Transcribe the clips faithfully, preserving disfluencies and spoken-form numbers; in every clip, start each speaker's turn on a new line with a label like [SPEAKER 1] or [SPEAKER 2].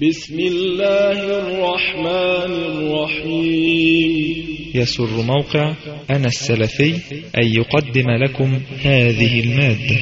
[SPEAKER 1] بسم الله الرحمن الرحيم.
[SPEAKER 2] يسر موقع أنا السلفي أن يقدم لكم هذه المادة.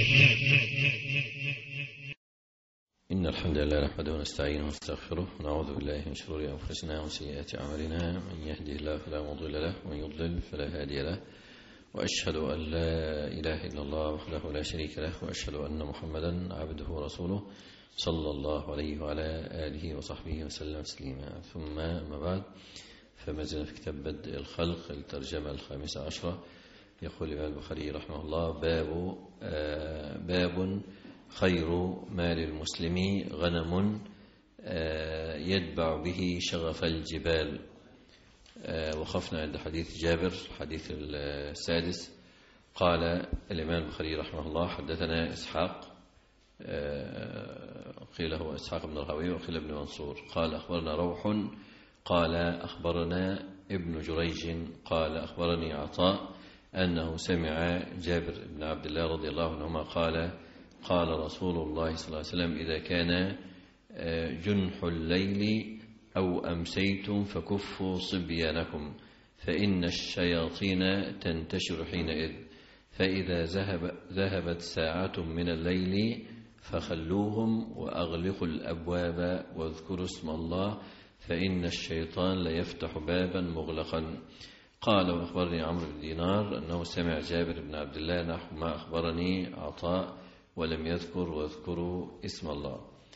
[SPEAKER 3] إن الحمد لله نحمده ونستعينه ونستغفره ونعوذ بالله من شرور أنفسنا وسيئات أعمالنا، من يهده الله فلا مضل له ومن يضلل فلا هادي له، وأشهد أن لا إله إلا الله وحده لا شريك له، وأشهد أن محمدا عبده ورسوله صلى الله عليه وعلى آله وصحبه وسلم تسليما. ثم أما بعد، فما زلنا في كتاب بدء الخلق الترجمة الخامسة عشرة. يقول الإمام البخاري رحمه الله: باب آه باب خير مال المسلم غنم آه يتبع به شغف الجبال. آه وقفنا عند حديث جابر الحديث السادس. قال الإمام البخاري رحمه الله: حدثنا إسحاق، قيل هو إسحاق بن الراهوي وقيل ابن منصور، قال أخبرنا روح قال أخبرنا ابن جريج قال أخبرني عطاء أنه سمع جابر بن عبد الله رضي الله عنهما قال: قال رسول الله صلى الله عليه وسلم: إذا كان جنح الليل أو أمسيتم فكفوا صبيانكم، فإن الشياطين تنتشر حينئذ، فإذا ذهب ذهبت ساعة من الليل فخلوهم وأغلقوا الأبواب واذكروا اسم الله، فإن الشيطان ليفتح بابا مغلقا. قال: وأخبرني عمرو بن دينار أنه سمع جابر بن عبد الله نحو ما أخبرني عطاء ولم يذكر واذكروا اسم الله.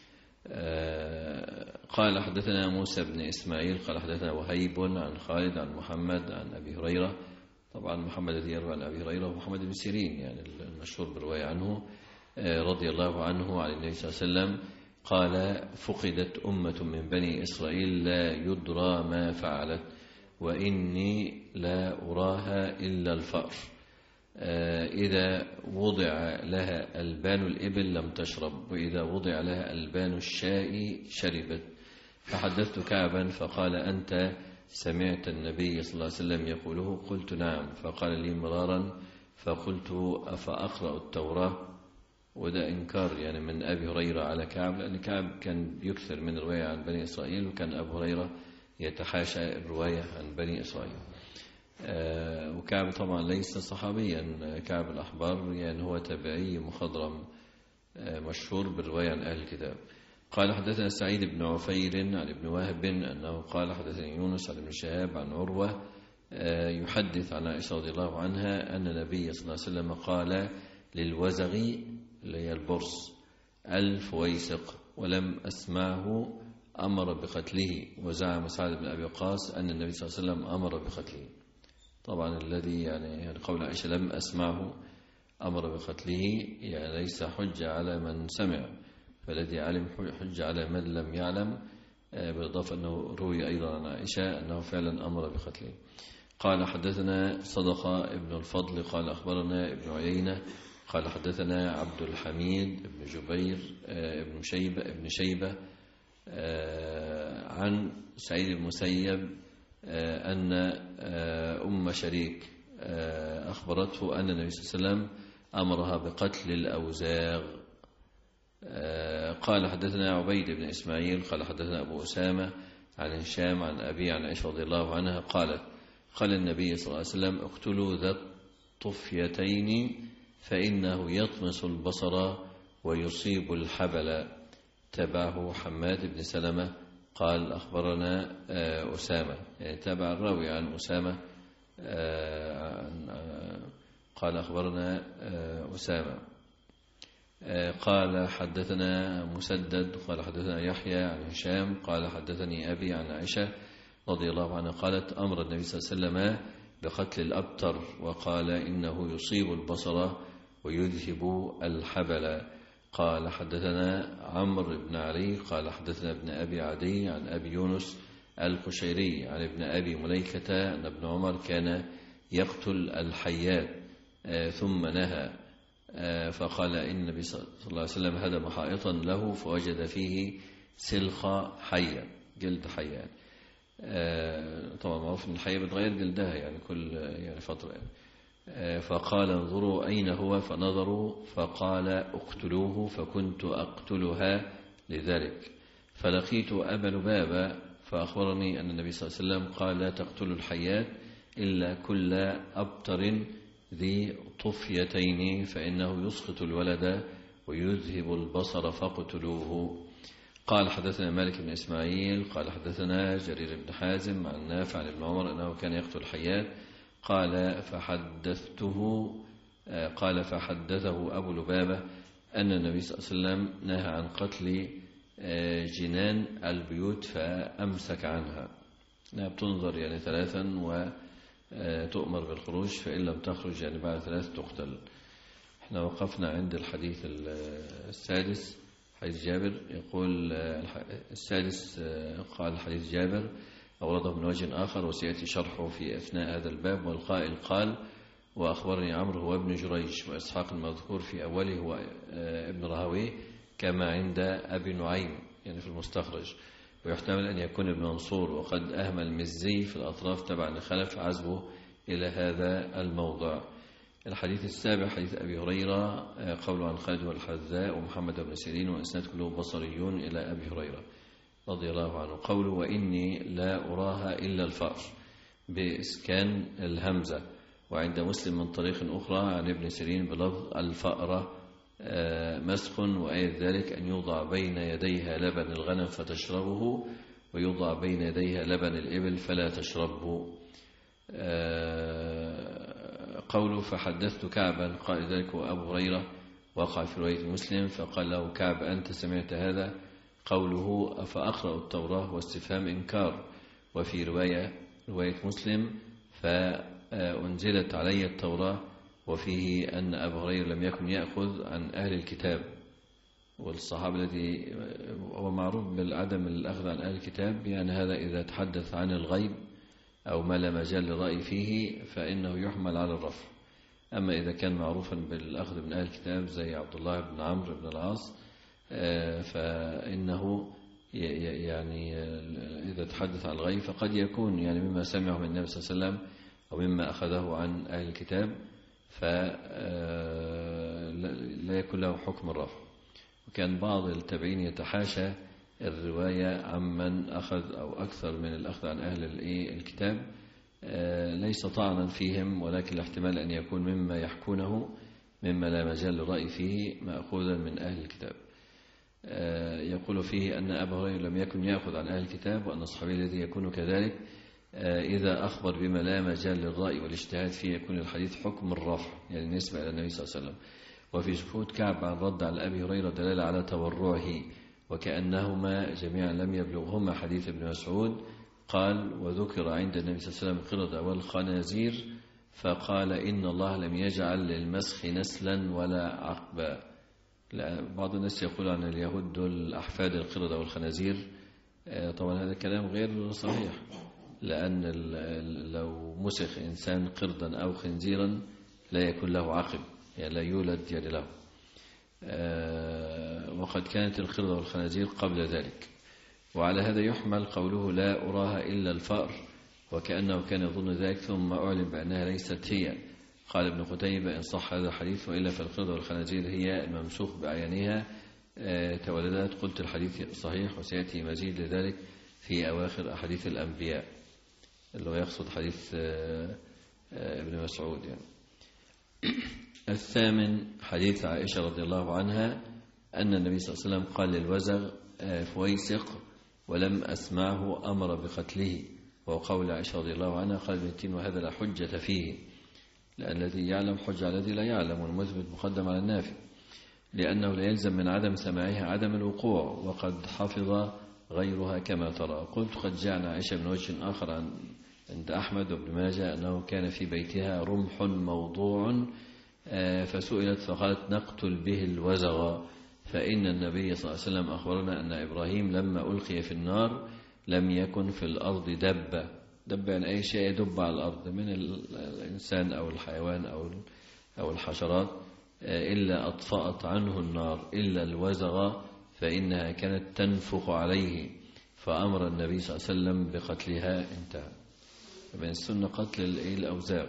[SPEAKER 3] قال: حدثنا موسى بن إسماعيل قال حدثنا وهيب عن خالد عن محمد عن أبي هريرة. طبعا محمد الذي يروي عن أبي هريرة ومحمد بن سيرين يعني المشهور بالرواية عنه رضي الله عنه عن النبي صلى الله عليه وسلم قال: فقدت أمة من بني إسرائيل لا يدرى ما فعلت، وإني لا أراها إلا الفأر، إذا وضع لها ألبان الإبل لم تشرب، وإذا وضع لها ألبان الشاء شربت. فحدثت كعبا فقال: أنت سمعت النبي صلى الله عليه وسلم يقوله؟ قلت: نعم. فقال لي مرارا، فقلت: أفأقرأ التوراة؟ وده إنكار يعني من أبي هريرة على كعب، لأن كعب كان يكثر من الرواية عن بني إسرائيل، وكان أبو هريرة يتحاشى الرواية عن بني إسرائيل. آه وكعب طبعا ليس صحابيا، كعب الأحبار يعني هو تابعي مخضرم آه مشهور بالرواية عن أهل الكتاب. قال: حدثنا سعيد بن عفير عن ابن وهب أنه قال: حدثني يونس عن ابن شهاب عن عروة آه يحدث عن عائشة رضي الله عنها أن النبي صلى الله عليه وسلم قال للوزغ اللي هي البرص الفويسق، ولم أسمعه أمر بقتله. وزعم سعد بن أبي وقاص أن النبي صلى الله عليه وسلم أمر بقتله. طبعا الذي يعني قول عائشة لم أسمعه أمر بقتله يعني ليس حجة على من سمع، فالذي علم حجة على من لم يعلم، بالإضافة أنه روي أيضا عن عائشة أنه فعلا أمر بقتله. قال: حدثنا صدقة ابن الفضل قال أخبرنا ابن عيينة قال حدثنا عبد الحميد بن جبير ابن شيبة ابن شيبة عن سعيد المسيب أن أم شريك أخبرته أن النبي صلى الله عليه وسلم أمرها بقتل الأوزاغ. قال: حدثنا عبيد بن إسماعيل قال حدثنا أبو أسامة عن هشام عن أبي عن عائشة رضي الله عنها قالت: قال النبي صلى الله عليه وسلم: اقتلوا ذا الطفيتين فإنه يطمس البصر ويصيب الحبل. تبعه حماد بن سلمة قال: أخبرنا أسامة، يعني تابع الراوي عن أسامة قال أخبرنا أسامة قال حدثنا مسدد قال حدثنا يحيى عن هشام قال حدثني أبي عن عائشة رضي الله عنها قالت: أمر النبي صلى الله عليه وسلم بقتل الأبتر، وقال: إنه يصيب البصر ويذهب الحبل. قال: حدثنا عمرو بن علي قال حدثنا ابن أبي عدي عن أبي يونس القشيري عن ابن أبي مليكة أن ابن عمر كان يقتل الحيات ثم نهى، فقال: إن النبي صلى الله عليه وسلم هدم حائطا له فوجد فيه سلخ حية، جلد حية. طبعا معروف ان الحية بتغير جلدها يعني كل يعني فترة يعني. فقال: انظروا أين هو؟ فنظروا فقال: اقتلوه، فكنت أقتلها لذلك. فلقيت أبا لبابة فأخبرني أن النبي صلى الله عليه وسلم قال لا تقتلوا الحيات إلا كل أبتر ذي طفيتين فإنه يسقط الولد ويذهب البصر فاقتلوه. قال حدثنا مالك بن إسماعيل قال حدثنا جرير بن حازم عن نافع عن ابن عمر أنه كان يقتل الحيات قال فحدثته قال فحدثه أبو لبابة أن النبي صلى الله عليه وسلم نهى عن قتل جنان البيوت فأمسك عنها. بتنظر يعني ثلاثا وتؤمر بالخروج فإن لم تخرج يعني بعد ثلاث تقتل. احنا وقفنا عند الحديث السادس حديث جابر. يقول السادس قال حديث جابر أورده من وجه آخر وسيأتي شرحه في أثناء هذا الباب. والقائل قال وأخبرني عمرو هو ابن جريج وإسحاق المذكور في أوله هو ابن راهويه كما عند أبي نعيم يعني في المستخرج. ويحتمل أن يكون ابن منصور وقد أهمل المزي في الأطراف تبع لخلف عزبه إلى هذا الموضع. الحديث السابع حديث أبي هريرة قوله عن خالد والحذاء ومحمد بن سيرين وإسناد كله بصريون إلى أبي هريرة رضي الله عنه. قوله وإني لا أراها إلا الفأر بإسكان الهمزة. وعند مسلم من طريق أخرى عن ابن سيرين بلفظ الفأرة مسخ وآية ذلك أن يوضع بين يديها لبن الغنم فتشربه ويوضع بين يديها لبن الإبل فلا تشربه. قوله فحدثت كعبا قال ذلك وأبو هريرة وقع في رواية مسلم فقال له كعب أنت سمعت هذا؟ قوله أفأقرأ التوراة واستفهام إنكار. وفي رواية رواية مسلم فأنزلت علي التوراة وفيه أن أبو هريرة لم يكن يأخذ عن أهل الكتاب. والصحابة الذي هو معروف بالعدم الأخذ عن أهل الكتاب يعني هذا إذا تحدث عن الغيب أو ما لا مجال للرأي فيه فإنه يحمل على الرفع. أما إذا كان معروفا بالأخذ من أهل الكتاب زي عبد الله بن عمرو بن العاص فإنه يعني إذا تحدث عن الغيب فقد يكون يعني مما سمعه من النبي صلى الله عليه وسلم أو مما أخذه عن أهل الكتاب فلا يكون له حكم الرفع. وكان بعض التابعين يتحاشى الرواية عمن أخذ أو أكثر من الأخذ عن أهل الكتاب ليس طعنا فيهم ولكن الاحتمال أن يكون مما يحكونه مما لا مجال للرأي فيه مأخوذا من أهل الكتاب. يقول فيه أن أبا هريرة لم يكن يأخذ عن أهل الكتاب وأن الصحابي الذي يكون كذلك إذا أخبر بما لا مجال للرأي والاجتهاد فيه يكون الحديث حكم الرفع يعني نسبة إلى النبي صلى الله عليه وسلم. وفي سكوت كعب عن رد على أبي هريرة دلالة على تورعه وكأنهما جميعا لم يبلغهما حديث ابن مسعود. قال وذكر عند النبي صلى الله عليه وسلم القردة والخنازير فقال إن الله لم يجعل للمسخ نسلا ولا عقبا. بعض الناس يقول عن اليهود دول أحفاد القردة والخنازير. طبعا هذا كلام غير صحيح لأن لو مسخ إنسان قردا أو خنزيرا لا يكون له عقب يعني لا يولد يعني له. وقد كانت القردة والخنازير قبل ذلك. وعلى هذا يحمل قوله لا أراها إلا الفأر وكأنه كان يظن ذلك ثم أعلم بأنها ليست هي. قال ابن قتيبة إن صح هذا الحديث وإلا فالقردة والخنازير هي الممسوخ بعينها تولدت. قلت الحديث صحيح وسيأتي مزيد لذلك في أواخر أحاديث الأنبياء اللي هو يقصد حديث ابن مسعود يعني. الثامن حديث عائشة رضي الله عنها أن النبي صلى الله عليه وسلم قال للوزغ فويسق ولم أسمعه أمر بقتله. وقول عائشة رضي الله عنها قال ابن تيمية وهذا لا حجة فيه لأن الذي يعلم حجة على الذي لا يعلم والمثبت مقدم على النافي لأنه لا يلزم من عدم سماعها عدم الوقوع وقد حفظ غيرها كما ترى. قلت قد جاء عائشة من وجه آخر عن عند أحمد وابن ماجه أنه كان في بيتها رمح موضوع فسئلت فقالت نقتل به الوزغ فإن النبي صلى الله عليه وسلم أخبرنا أن إبراهيم لما ألقي في النار لم يكن في الأرض دبة. دبة يعني أي شيء يدب على الأرض من الإنسان أو الحيوان أو أو الحشرات إلا أطفأت عنه النار إلا الوزغ فإنها كانت تنفخ عليه فأمر النبي صلى الله عليه وسلم بقتلها. انتهى. من السنة قتل الأوزاغ.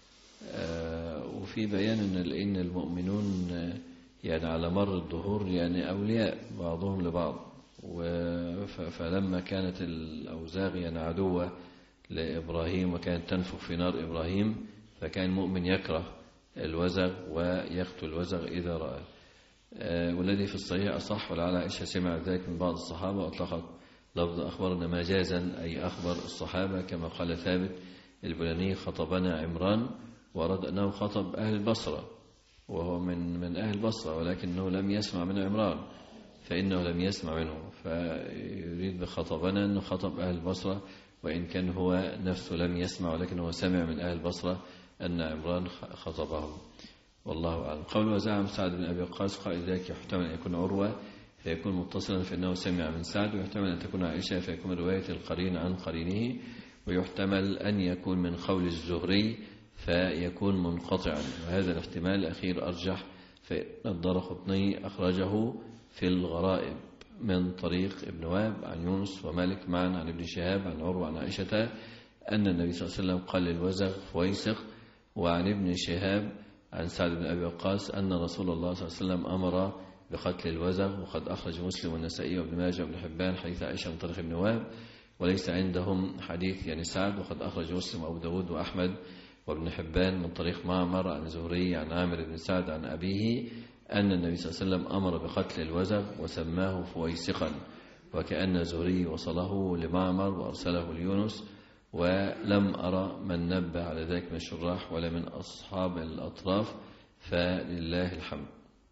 [SPEAKER 3] وفي بيان أن المؤمنون يعني على مر الدهور يعني أولياء بعضهم لبعض فلما كانت الأوزاغ يعني عدوة لإبراهيم وكانت تنفخ في نار إبراهيم، فكان المؤمن يكره الوزغ ويقتل الوزغ إذا رأى. والذي في الصحيح أصح، ولعل عائشة سمع ذلك من بعض الصحابة، وأطلقت لفظ أخبرنا مجازا أي أخبر الصحابة، كما قال ثابت البناني خطبنا عمران، وأراد أنه خطب أهل البصرة وهو من من أهل البصرة، ولكنه لم يسمع من عمران فإنه لم يسمع منه، فيريد بخطبنا أنه خطب أهل البصرة، وإن كان هو نفسه لم يسمع ولكنه سمع من أهل البصرة أن عمران خطبهم، والله أعلم. قول وزعم سعد بن أبي وقاص قال ذلك يحتمل أن يكون عروة فيكون متصلا فإنه سمع من سعد، ويحتمل أن تكون عائشة فيكون رواية القرين عن قرينه، ويحتمل أن يكون من قول الزهري فيكون منقطعا، وهذا الاحتمال الأخير أرجح، فإن الدارقطني أخرجه في الغرائب من طريق ابن وهب عن يونس ومالك معا عن ابن شهاب عن عروة عن عائشة أن النبي صلى الله عليه وسلم قال للوزغ فويسق، وعن ابن شهاب عن سعد بن أبي وقاص أن رسول الله صلى الله عليه وسلم أمر بقتل الوزغ، وقد أخرج مسلم والنسائي وابن ماجه وابن حبان حديث عائشة من طريق ابن وهب، وليس عندهم حديث يعني سعد، وقد أخرج مسلم وأبو داود وأحمد وابن حبان من طريق معمر عن زهري عن عامر بن سعد عن أبيه أن النبي صلى الله عليه وسلم أمر بقتل الوزغ وسماه فويسقا، وكأن زهري وصله لمعمر وأرسله ليونس، ولم أرى من نبه على ذلك من الشراح ولا من أصحاب الأطراف، فلله الحمد.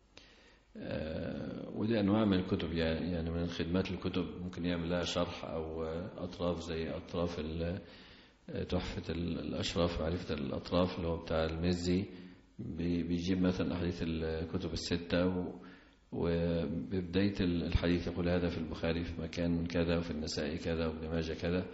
[SPEAKER 3] ودي أنواع من الكتب، يعني من الخدمات الكتب ممكن يعمل لها شرح أو أطراف زي أطراف تحفة الأشراف معرفة الأطراف اللي هو بتاع المزي، بيجيب مثلا أحاديث الكتب الستة، وببداية الحديث يقول هذا في البخاري في مكان كذا وفي النسائي كذا وابن ماجه كذا،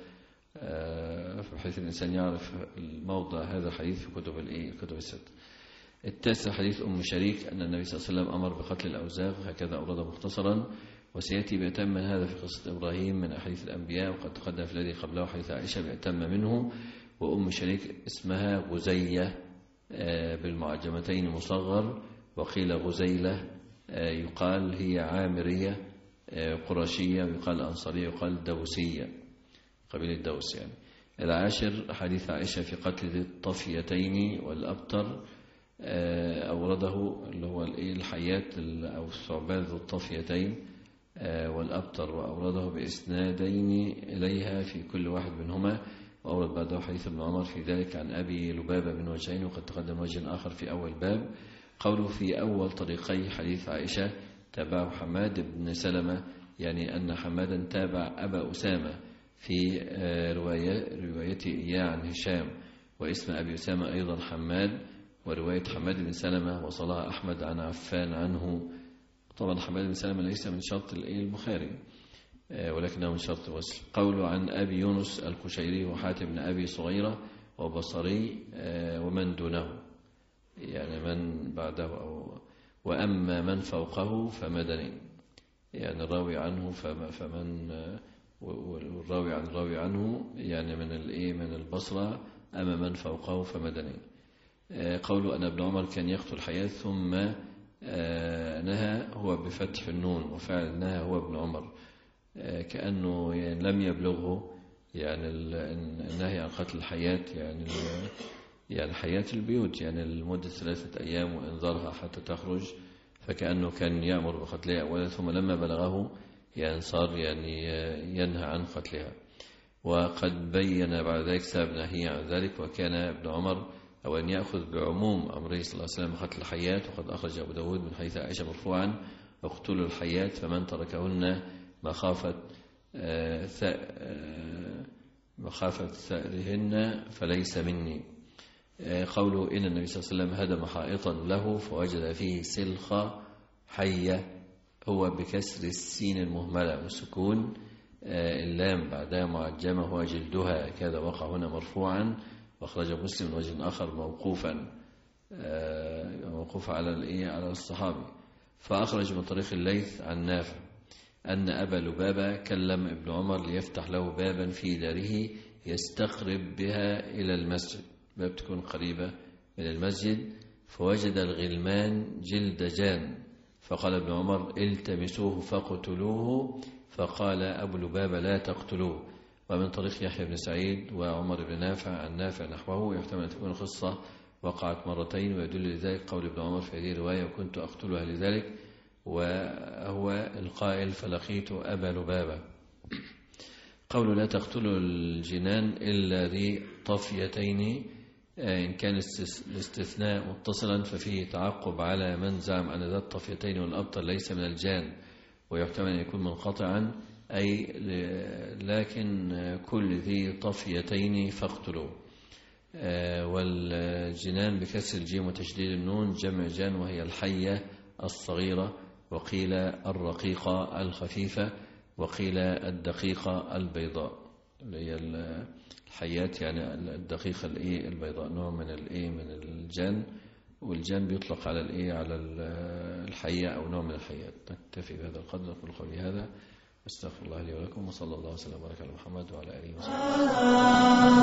[SPEAKER 3] بحيث الإنسان يعرف الموضع هذا الحديث في كتب الكتب الستة. التاسع حديث أم شريك أن النبي صلى الله عليه وسلم أمر بقتل الأوزاغ، هكذا أورده مختصرا، وسيأتي بأتم من هذا في قصة إبراهيم من أحاديث الأنبياء، وقد تقدم في الذي قبله حديث عائشة بأتم منه. وأم شريك اسمها غزية بالمعجمتين مصغر، وقيل غزيلة، يقال هي عامرية قرشية، ويقال أنصارية، ويقال دوسية قبيلة دوس يعني. العاشر حديث عائشة في قتل ذي الطفيتين والأبتر، أورده اللي هو الحيات أو الثعبان ذو الطفيتين والأبتر، وأورده بإسنادين إليها في كل واحد منهما، وأورد بعده حديث ابن عمر في ذلك عن أبي لبابة من وجهين، وقد تقدم وجه آخر في أول باب. قوله في أول طريقي حديث عائشة تابعه حماد بن سلمة، يعني أن حمادا تابع أبا أسامة في رواية روايته إياه عن هشام، واسم أبي أسامة أيضا حماد، ورواية حماد بن سلمة وصلها أحمد عن عفان عنه. طبعا حماد بن سلمة ليس من شرط البخاري ولكنه من شرط مسلم. قوله عن أبي يونس القشيري وحاتم بن أبي صغيرة وبصري ومن دونه، يعني من بعده أو وأما من فوقه فمدني، يعني الراوي عنه فمن والراوي عن الراوي عنه يعني من الايه من البصرة، أما من فوقه فمدني. قوله أن ابن عمر كان يقتل الحياة ثم نهى هو بفتح النون، وفعل نهى هو ابن عمر، كأنه يعني لم يبلغه يعني النهي عن قتل الحياة، يعني يعني حياة البيوت يعني لمدة ثلاثة أيام وإنذارها حتى تخرج، فكأنه كان يأمر بقتلها أولا ثم لما بلغه يعني صار يعني ينهى عن قتلها. وقد بين بعد ذلك سبب نهي عن ذلك، وكان ابن عمر أو أن يأخذ بعموم أمره صلى الله عليه وسلم قتل الحيات، وقد أخرج أبو داود من حديث عائشة مرفوعا اقتلوا الحيات فمن تركهن مخافة مخافة ثأرهن فليس مني. قوله إن النبي صلى الله عليه وسلم هدم حائطا له فوجد فيه سلخة حية، هو بكسر السين المهملة والسكون اللام بعدها معجمة، هو جلدها، كذا وقع هنا مرفوعا، واخرج مسلم من وجه آخر موقوفا موقوف على الايه على الصحابي. فأخرج من طريق الليث عن نافع أن أبا لبابة كلم ابن عمر ليفتح له بابا في داره يستقرب بها إلى المسجد، باب تكون قريبة من المسجد، فوجد الغلمان جلد جان، فقال ابن عمر التمسوه فاقتلوه فقال أبو لبابة لا تقتلوه. ومن طريق يحيى بن سعيد وعمر بن نافع عن نافع نحوه، يحتمل أن تكون القصة وقعت مرتين، ويدل لذلك قول ابن عمر في هذه الرواية وكنت أقتلها لذلك، وهو القائل فلقيت أبا لبابة. قول لا تقتلوا الجنان إلا ذي طفيتين، إن كان الاستثناء متصلا ففيه تعقب على من زعم أن ذات الطفيتين والأبطر ليس من الجان، ويحتمل أن يكون منقطعا، أي لكن كل ذي طفيتين فاقتلوا. والجنان بكسر الجيم وتشديد النون جمع جان، وهي الحية الصغيرة، وقيل الرقيقة الخفيفة، وقيل الدقيقة البيضاء، اللي هي الحيات يعني الدقيقة الإيه البيضاء، نوع من الإيه من الجان، والجان بيطلق على الإيه على الحية أو نوع من الحيات. نكتفي بهذا القدر، نقول قولي هذا، استغفر الله لي ولكم، وصلى الله وسلم وبارك على محمد وعلى آله وصحبه.